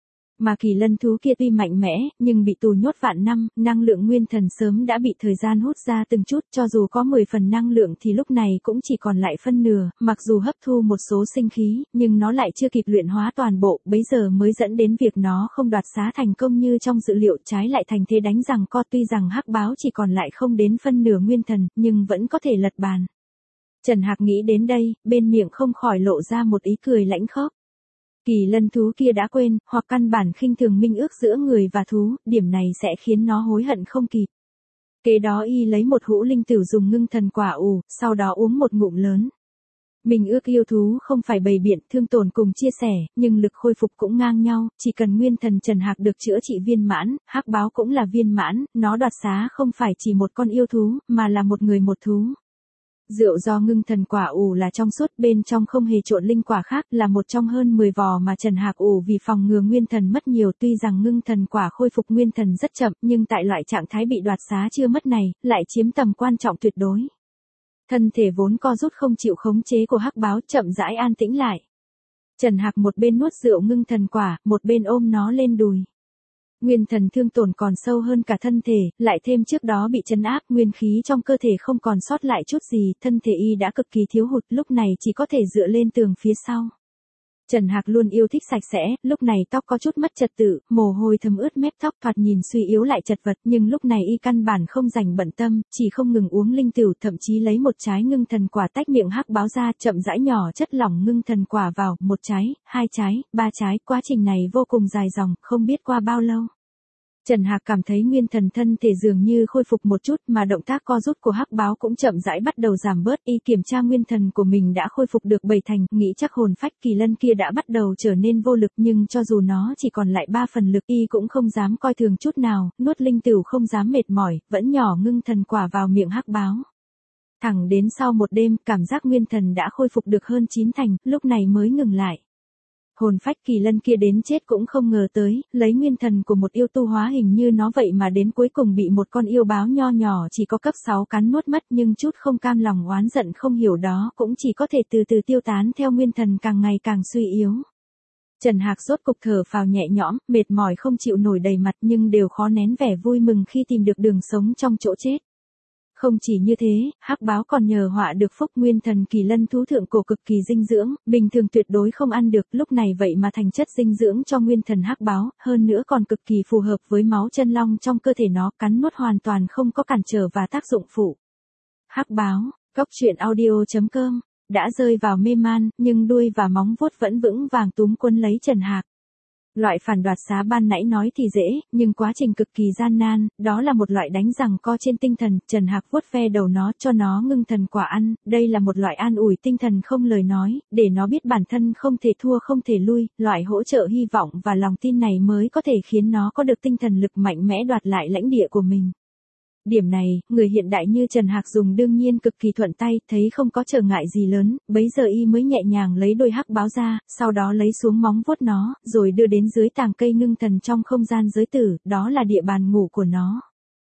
Mà kỳ lân thú kia tuy mạnh mẽ, nhưng bị tù nhốt vạn năm, năng lượng nguyên thần sớm đã bị thời gian hút ra từng chút, cho dù có mười phần năng lượng thì lúc này cũng chỉ còn lại phân nửa, mặc dù hấp thu một số sinh khí, nhưng nó lại chưa kịp luyện hóa toàn bộ, bấy giờ mới dẫn đến việc nó không đoạt xá thành công như trong dự liệu, trái lại thành thế đánh rằng co, tuy rằng hắc báo chỉ còn lại không đến phân nửa nguyên thần, nhưng vẫn có thể lật bàn. Trần Hạc nghĩ đến đây, bên miệng không khỏi lộ ra một ý cười lãnh khốc. Kỳ lân thú kia đã quên, hoặc căn bản khinh thường minh ước giữa người và thú, điểm này sẽ khiến nó hối hận không kịp. Kế đó y lấy một hũ linh tửu dùng ngưng thần quả ủ, sau đó uống một ngụm lớn. Minh ước yêu thú không phải bày biện, thương tổn cùng chia sẻ, nhưng lực khôi phục cũng ngang nhau, chỉ cần nguyên thần Trần Hạc được chữa trị viên mãn, hắc báo cũng là viên mãn, nó đoạt xá không phải chỉ một con yêu thú, mà là một người một thú. Rượu do ngưng thần quả ủ là trong suốt, bên trong không hề trộn linh quả khác, là một trong hơn mười vò mà Trần Hạc ủ vì phòng ngừa nguyên thần mất nhiều, tuy rằng ngưng thần quả khôi phục nguyên thần rất chậm, nhưng tại loại trạng thái bị đoạt xá chưa mất này, lại chiếm tầm quan trọng tuyệt đối. Thân thể vốn co rút không chịu khống chế của hắc báo chậm rãi an tĩnh lại. Trần Hạc một bên nuốt rượu ngưng thần quả, một bên ôm nó lên đùi. Nguyên thần thương tổn còn sâu hơn cả thân thể, lại thêm trước đó bị trấn áp, nguyên khí trong cơ thể không còn sót lại chút gì, thân thể y đã cực kỳ thiếu hụt, lúc này chỉ có thể dựa lên tường phía sau. Trần Hạc luôn yêu thích sạch sẽ, lúc này tóc có chút mất trật tự, mồ hôi thấm ướt mép tóc, thoạt nhìn suy yếu lại chật vật, nhưng lúc này y căn bản không rảnh bận tâm, chỉ không ngừng uống linh tửu, thậm chí lấy một trái ngưng thần quả tách miệng hắc báo ra, chậm rãi nhỏ chất lỏng ngưng thần quả vào, một trái, hai trái, ba trái, quá trình này vô cùng dài dòng, không biết qua bao lâu. Trần Hạc cảm thấy nguyên thần thân thể dường như khôi phục một chút, mà động tác co rút của hắc báo cũng chậm rãi bắt đầu giảm bớt, y kiểm tra nguyên thần của mình đã khôi phục được bảy thành, nghĩ chắc hồn phách kỳ lân kia đã bắt đầu trở nên vô lực, nhưng cho dù nó chỉ còn lại ba phần lực, y cũng không dám coi thường chút nào, nuốt linh tửu không dám mệt mỏi, vẫn nhỏ ngưng thần quả vào miệng hắc báo. Thẳng đến sau một đêm, cảm giác nguyên thần đã khôi phục được hơn chín thành, lúc này mới ngừng lại. Hồn phách kỳ lân kia đến chết cũng không ngờ tới, lấy nguyên thần của một yêu tu hóa hình như nó vậy mà đến cuối cùng bị một con yêu báo nho nhỏ chỉ có cấp sáu cắn nuốt mất, nhưng chút không cam lòng oán giận không hiểu đó cũng chỉ có thể từ từ tiêu tán theo nguyên thần càng ngày càng suy yếu. Trần Hạc rốt cục thở phào nhẹ nhõm, mệt mỏi không chịu nổi đầy mặt nhưng đều khó nén vẻ vui mừng khi tìm được đường sống trong chỗ chết. Không chỉ như thế, hắc báo còn nhờ họa được phúc nguyên thần kỳ lân thú thượng cổ cực kỳ dinh dưỡng, bình thường tuyệt đối không ăn được, lúc này vậy mà thành chất dinh dưỡng cho nguyên thần hắc báo, hơn nữa còn cực kỳ phù hợp với máu chân long trong cơ thể nó, cắn nuốt hoàn toàn không có cản trở và tác dụng phụ. Hắc báo, cốc truyện audio chấm com, đã rơi vào mê man, nhưng đuôi và móng vuốt vẫn vững vàng túm quấn lấy Trần Hạc. Loại phản đoạt xá ban nãy nói thì dễ, nhưng quá trình cực kỳ gian nan, đó là một loại đánh giằng co trên tinh thần, Trần Hạc vuốt ve đầu nó cho nó ngưng thần quả ăn, đây là một loại an ủi tinh thần không lời nói, để nó biết bản thân không thể thua không thể lui, loại hỗ trợ hy vọng và lòng tin này mới có thể khiến nó có được tinh thần lực mạnh mẽ đoạt lại lãnh địa của mình. Điểm này, người hiện đại như Trần Hạc dùng đương nhiên cực kỳ thuận tay, thấy không có trở ngại gì lớn, bấy giờ y mới nhẹ nhàng lấy đôi hắc báo ra, sau đó lấy xuống móng vuốt nó, rồi đưa đến dưới tàng cây ngưng thần trong không gian giới tử, đó là địa bàn ngủ của nó.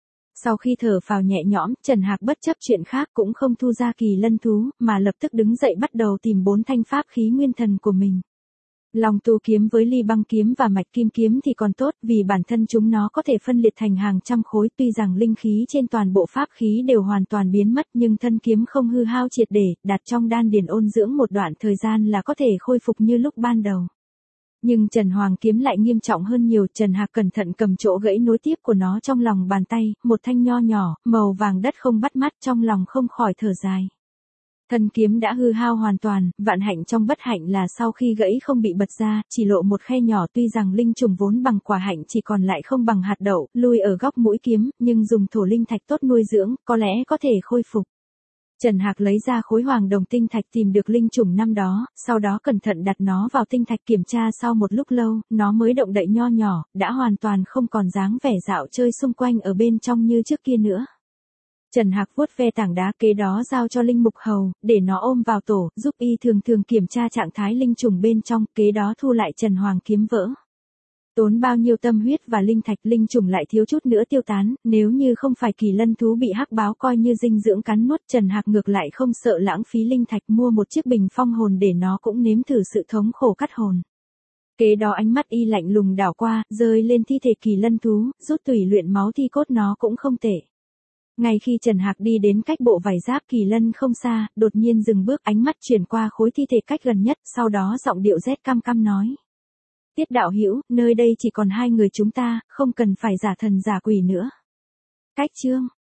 Sau khi thở phào nhẹ nhõm, Trần Hạc bất chấp chuyện khác cũng không thu ra kỳ lân thú, mà lập tức đứng dậy bắt đầu tìm bốn thanh pháp khí nguyên thần của mình. Long tu kiếm với ly băng kiếm và mạch kim kiếm thì còn tốt, vì bản thân chúng nó có thể phân liệt thành hàng trăm khối, tuy rằng linh khí trên toàn bộ pháp khí đều hoàn toàn biến mất, nhưng thân kiếm không hư hao triệt để, đặt trong đan điền ôn dưỡng một đoạn thời gian là có thể khôi phục như lúc ban đầu. Nhưng Trần Hoàng kiếm lại nghiêm trọng hơn nhiều, Trần Hạc cẩn thận cầm chỗ gãy nối tiếp của nó trong lòng bàn tay, một thanh nho nhỏ, màu vàng đất không bắt mắt, trong lòng không khỏi thở dài. Thân kiếm đã hư hao hoàn toàn, vạn hạnh trong bất hạnh là sau khi gãy không bị bật ra, chỉ lộ một khe nhỏ, tuy rằng linh trùng vốn bằng quả hạnh chỉ còn lại không bằng hạt đậu, lui ở góc mũi kiếm, nhưng dùng thổ linh thạch tốt nuôi dưỡng, có lẽ có thể khôi phục. Trần Hạc lấy ra khối hoàng đồng tinh thạch tìm được linh trùng năm đó, sau đó cẩn thận đặt nó vào tinh thạch kiểm tra sau một lúc lâu, nó mới động đậy nho nhỏ, đã hoàn toàn không còn dáng vẻ dạo chơi xung quanh ở bên trong như trước kia nữa. Trần Hạc vuốt ve tảng đá kế đó giao cho Linh Mục Hầu, để nó ôm vào tổ, giúp y thường thường kiểm tra trạng thái linh trùng bên trong, kế đó thu lại Trần Hoàng kiếm vỡ. Tốn bao nhiêu tâm huyết và linh thạch, linh trùng lại thiếu chút nữa tiêu tán, nếu như không phải kỳ lân thú bị hắc báo coi như dinh dưỡng cắn nuốt, Trần Hạc ngược lại không sợ lãng phí linh thạch mua một chiếc bình phong hồn để nó cũng nếm thử sự thống khổ cắt hồn. Kế đó ánh mắt y lạnh lùng đảo qua, rơi lên thi thể kỳ lân thú, rút tùy luyện máu thi cốt nó cũng không tệ. Ngay khi Trần Hạc đi đến cách bộ vải giáp kỳ lân không xa, đột nhiên dừng bước, ánh mắt chuyển qua khối thi thể cách gần nhất, sau đó giọng điệu rét căm căm nói. Tiết đạo hữu, nơi đây chỉ còn hai người chúng ta, không cần phải giả thần giả quỷ nữa. Cách chương